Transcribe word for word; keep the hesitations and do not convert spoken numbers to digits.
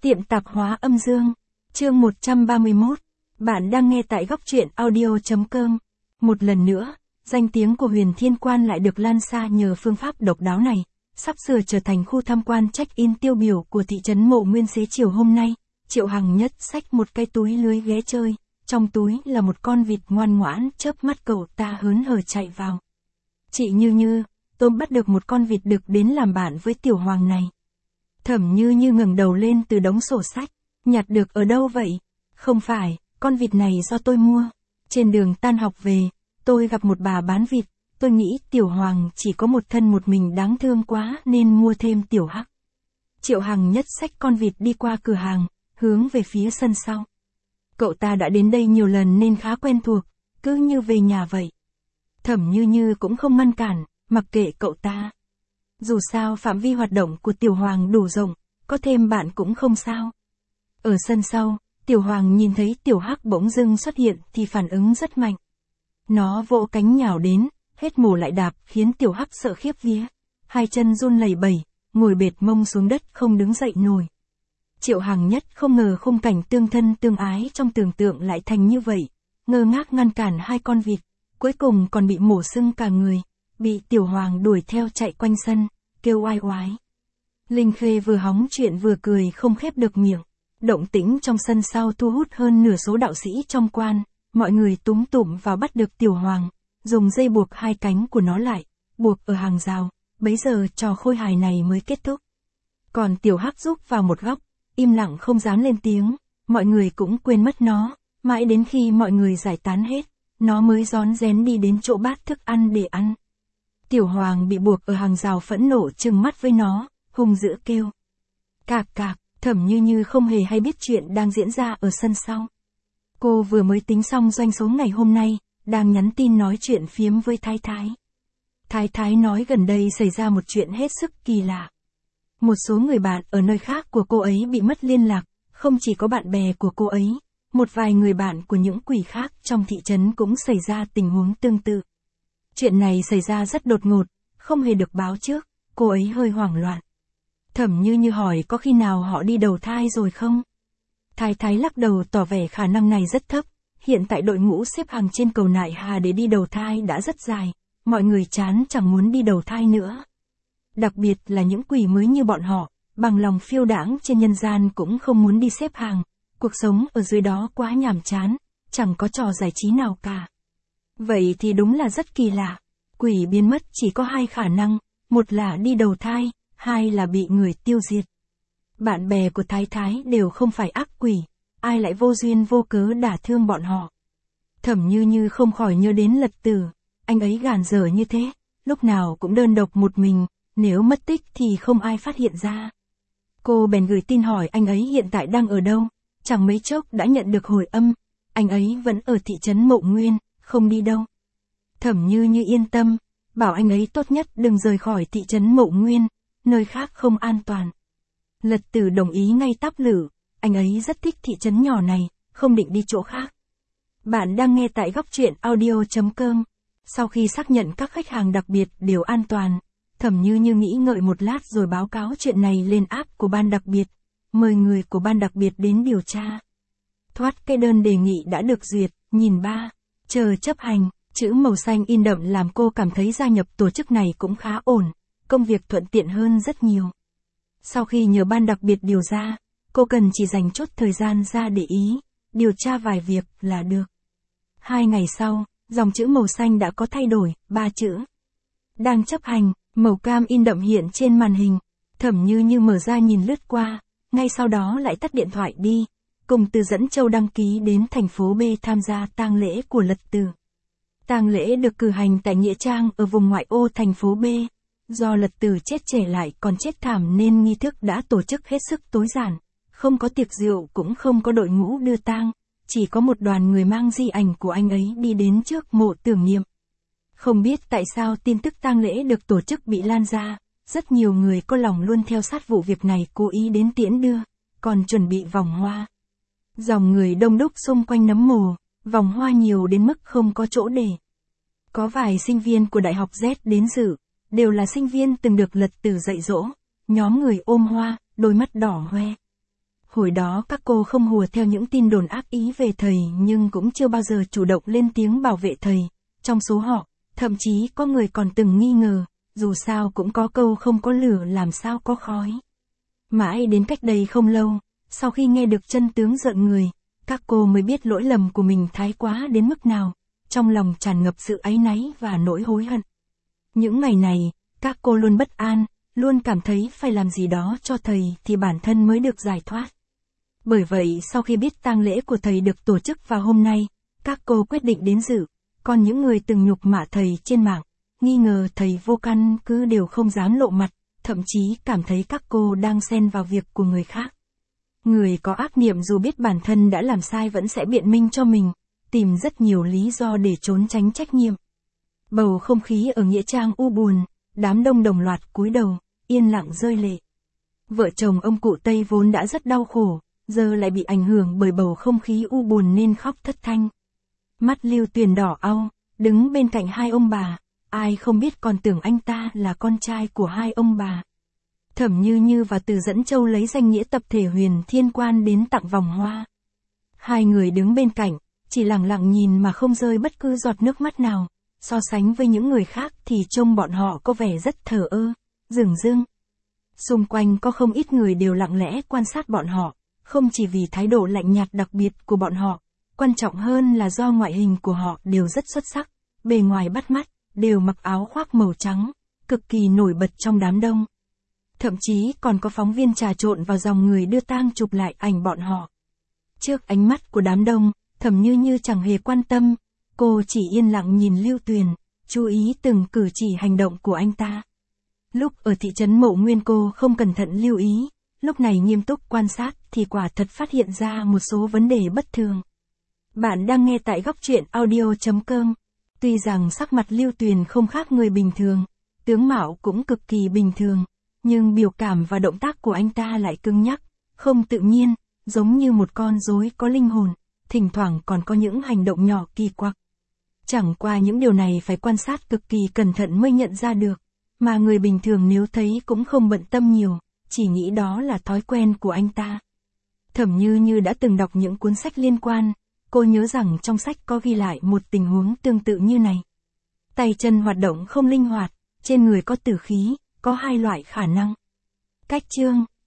Tiệm tạp hóa âm dương. Chương một trăm ba mươi mốt. Bạn đang nghe tại góc truyện audio.com. Một lần nữa, danh tiếng của Huyền Thiên Quan lại được lan xa nhờ phương pháp độc đáo này, sắp sửa trở thành khu tham quan check-in tiêu biểu của thị trấn Mộ Nguyên xế chiều hôm nay. Triệu Hằng Nhất xách một cái túi lưới ghé chơi, trong túi là một con vịt ngoan ngoãn, chớp mắt cậu ta hớn hở chạy vào. Chị Như Như, tôi bắt được một con vịt đực đến làm bạn với Tiểu Hoàng này. Thẩm Như Như ngẩng đầu lên từ đống sổ sách, nhặt được ở đâu vậy? Không phải, con vịt này do tôi mua. Trên đường tan học về, tôi gặp một bà bán vịt, tôi nghĩ Tiểu Hoàng chỉ có một thân một mình đáng thương quá nên mua thêm Tiểu Hắc. Triệu Hằng Nhất xách con vịt đi qua cửa hàng, hướng về phía sân sau. Cậu ta đã đến đây nhiều lần nên khá quen thuộc, cứ như về nhà vậy. Thẩm Như Như cũng không ngăn cản, mặc kệ cậu ta. Dù sao phạm vi hoạt động của Tiểu Hoàng đủ rộng, có thêm bạn cũng không sao. Ở sân sau, Tiểu Hoàng nhìn thấy Tiểu Hắc bỗng dưng xuất hiện thì phản ứng rất mạnh. Nó vỗ cánh nhào đến, hết mổ lại đạp khiến Tiểu Hắc sợ khiếp vía. Hai chân run lẩy bẩy, ngồi bệt mông xuống đất không đứng dậy nổi. Triệu Hằng Nhất không ngờ khung cảnh tương thân tương ái trong tưởng tượng lại thành như vậy, ngơ ngác ngăn cản hai con vịt, cuối cùng còn bị mổ sưng cả người, bị Tiểu Hoàng đuổi theo chạy quanh sân, kêu oai oái. Linh Khê vừa hóng chuyện vừa cười không khép được miệng. Động tĩnh trong sân sau thu hút hơn nửa số đạo sĩ trong quan, mọi người túm tụm vào bắt được Tiểu Hoàng, dùng dây buộc hai cánh của nó lại, buộc ở hàng rào, bấy giờ trò khôi hài này mới kết thúc. Còn Tiểu Hắc rúc vào một góc, im lặng không dám lên tiếng, mọi người cũng quên mất nó, mãi đến khi mọi người giải tán hết, nó mới rón rén đi đến chỗ bát thức ăn để ăn. Tiểu Hoàng bị buộc ở hàng rào phẫn nộ trừng mắt với nó, hung dữ kêu. Cạc cạc, Thẩm Như Như không hề hay biết chuyện đang diễn ra ở sân sau. Cô vừa mới tính xong doanh số ngày hôm nay, đang nhắn tin nói chuyện phiếm với Thái Thái. Thái Thái nói gần đây xảy ra một chuyện hết sức kỳ lạ. Một số người bạn ở nơi khác của cô ấy bị mất liên lạc, không chỉ có bạn bè của cô ấy, một vài người bạn của những quỷ khác trong thị trấn cũng xảy ra tình huống tương tự. Chuyện này xảy ra rất đột ngột, không hề được báo trước, cô ấy hơi hoảng loạn. Thẩm Như Như hỏi có khi nào họ đi đầu thai rồi không? Thái Thái lắc đầu tỏ vẻ khả năng này rất thấp, hiện tại đội ngũ xếp hàng trên cầu Nại Hà để đi đầu thai đã rất dài, mọi người chán chẳng muốn đi đầu thai nữa. Đặc biệt là những quỷ mới như bọn họ, bằng lòng phiêu đãng trên nhân gian cũng không muốn đi xếp hàng, cuộc sống ở dưới đó quá nhàm chán, chẳng có trò giải trí nào cả. Vậy thì đúng là rất kỳ lạ, quỷ biến mất chỉ có hai khả năng, một là đi đầu thai, hai là bị người tiêu diệt. Bạn bè của Thái Thái đều không phải ác quỷ, ai lại vô duyên vô cớ đả thương bọn họ. Thẩm Như Như không khỏi nhớ đến Lật Tử, anh ấy gàn dở như thế, lúc nào cũng đơn độc một mình, nếu mất tích thì không ai phát hiện ra. Cô bèn gửi tin hỏi anh ấy hiện tại đang ở đâu, chẳng mấy chốc đã nhận được hồi âm, anh ấy vẫn ở thị trấn Mộ Nguyên, không đi đâu. Thẩm Như Như yên tâm, bảo anh ấy tốt nhất đừng rời khỏi thị trấn Mộ Nguyên, nơi khác không an toàn. Lật Tử đồng ý ngay táp lử, anh ấy rất thích thị trấn nhỏ này, không định đi chỗ khác. Bạn đang nghe tại góc truyện audio.com. Sau khi xác nhận các khách hàng đặc biệt đều an toàn, Thẩm Như Như nghĩ ngợi một lát rồi báo cáo chuyện này lên app của ban đặc biệt, mời người của ban đặc biệt đến điều tra. Thoát cái đơn đề nghị đã được duyệt, nhìn ba, chờ chấp hành, chữ màu xanh in đậm làm cô cảm thấy gia nhập tổ chức này cũng khá ổn, công việc thuận tiện hơn rất nhiều. Sau khi nhờ ban đặc biệt điều ra, cô cần chỉ dành chút thời gian ra để ý, điều tra vài việc là được. Hai ngày sau, dòng chữ màu xanh đã có thay đổi, ba chữ. Đang chấp hành, màu cam in đậm hiện trên màn hình, Thẩm Như Như mở ra nhìn lướt qua, ngay sau đó lại tắt điện thoại đi, cùng Từ dẫn Châu đăng ký đến thành phố B tham gia tang lễ của Lật Tử. Tang lễ được cử hành tại nghĩa trang ở vùng ngoại ô thành phố B. Do Lật Tử chết trẻ lại còn chết thảm nên nghi thức đã tổ chức hết sức tối giản, không có tiệc rượu cũng không có đội ngũ đưa tang, chỉ có một đoàn người mang di ảnh của anh ấy đi đến trước mộ tưởng niệm. Không biết tại sao tin tức tang lễ được tổ chức bị lan ra, rất nhiều người có lòng luôn theo sát vụ việc này cố ý đến tiễn đưa, còn chuẩn bị vòng hoa. Dòng người đông đúc xung quanh nấm mồ, vòng hoa nhiều đến mức không có chỗ để. Có vài sinh viên của Đại học Z đến dự, đều là sinh viên từng được Lật Tử dạy dỗ, nhóm người ôm hoa, đôi mắt đỏ hoe. Hồi đó các cô không hùa theo những tin đồn ác ý về thầy nhưng cũng chưa bao giờ chủ động lên tiếng bảo vệ thầy. Trong số họ, thậm chí có người còn từng nghi ngờ, dù sao cũng có câu không có lửa làm sao có khói. Mãi đến cách đây không lâu, sau khi nghe được chân tướng rợn người, các cô mới biết lỗi lầm của mình thái quá đến mức nào, trong lòng tràn ngập sự áy náy và nỗi hối hận. Những ngày này, các cô luôn bất an, luôn cảm thấy phải làm gì đó cho thầy thì bản thân mới được giải thoát. Bởi vậy sau khi biết tang lễ của thầy được tổ chức vào hôm nay, các cô quyết định đến dự, còn những người từng nhục mạ thầy trên mạng, nghi ngờ thầy vô căn cứ đều không dám lộ mặt, thậm chí cảm thấy các cô đang xen vào việc của người khác. Người có ác niệm dù biết bản thân đã làm sai vẫn sẽ biện minh cho mình, tìm rất nhiều lý do để trốn tránh trách nhiệm. Bầu không khí ở nghĩa trang u buồn, đám đông đồng loạt cúi đầu, yên lặng rơi lệ. Vợ chồng ông cụ Tây vốn đã rất đau khổ, giờ lại bị ảnh hưởng bởi bầu không khí u buồn nên khóc thất thanh. Mắt Lưu Tuyền đỏ au, đứng bên cạnh hai ông bà, ai không biết còn tưởng anh ta là con trai của hai ông bà. Thẩm Như Như và Từ Dẫn Châu lấy danh nghĩa tập thể Huyền Thiên Quan đến tặng vòng hoa. Hai người đứng bên cạnh, chỉ lặng lặng nhìn mà không rơi bất cứ giọt nước mắt nào, so sánh với những người khác thì trông bọn họ có vẻ rất thờ ơ, dửng dưng. Xung quanh có không ít người đều lặng lẽ quan sát bọn họ, không chỉ vì thái độ lạnh nhạt đặc biệt của bọn họ, quan trọng hơn là do ngoại hình của họ đều rất xuất sắc, bề ngoài bắt mắt, đều mặc áo khoác màu trắng, cực kỳ nổi bật trong đám đông. Thậm chí còn có phóng viên trà trộn vào dòng người đưa tang chụp lại ảnh bọn họ. Trước ánh mắt của đám đông, Thẩm Như Như chẳng hề quan tâm, cô chỉ yên lặng nhìn Lưu Tuyền, chú ý từng cử chỉ hành động của anh ta. Lúc ở thị trấn Mộ Nguyên cô không cẩn thận lưu ý, lúc này nghiêm túc quan sát thì quả thật phát hiện ra một số vấn đề bất thường. Bạn đang nghe tại góc truyện audio chấm com. Tuy rằng sắc mặt Lưu Tuyền không khác người bình thường, tướng mạo cũng cực kỳ bình thường, nhưng biểu cảm và động tác của anh ta lại cứng nhắc, không tự nhiên, giống như một con rối có linh hồn, thỉnh thoảng còn có những hành động nhỏ kỳ quặc. Chẳng qua những điều này phải quan sát cực kỳ cẩn thận mới nhận ra được, mà người bình thường nếu thấy cũng không bận tâm nhiều, chỉ nghĩ đó là thói quen của anh ta. Thẩm Như Như đã từng đọc những cuốn sách liên quan, cô nhớ rằng trong sách có ghi lại một tình huống tương tự như này. Tay chân hoạt động không linh hoạt, trên người có tử khí, có hai loại khả năng. Cách chương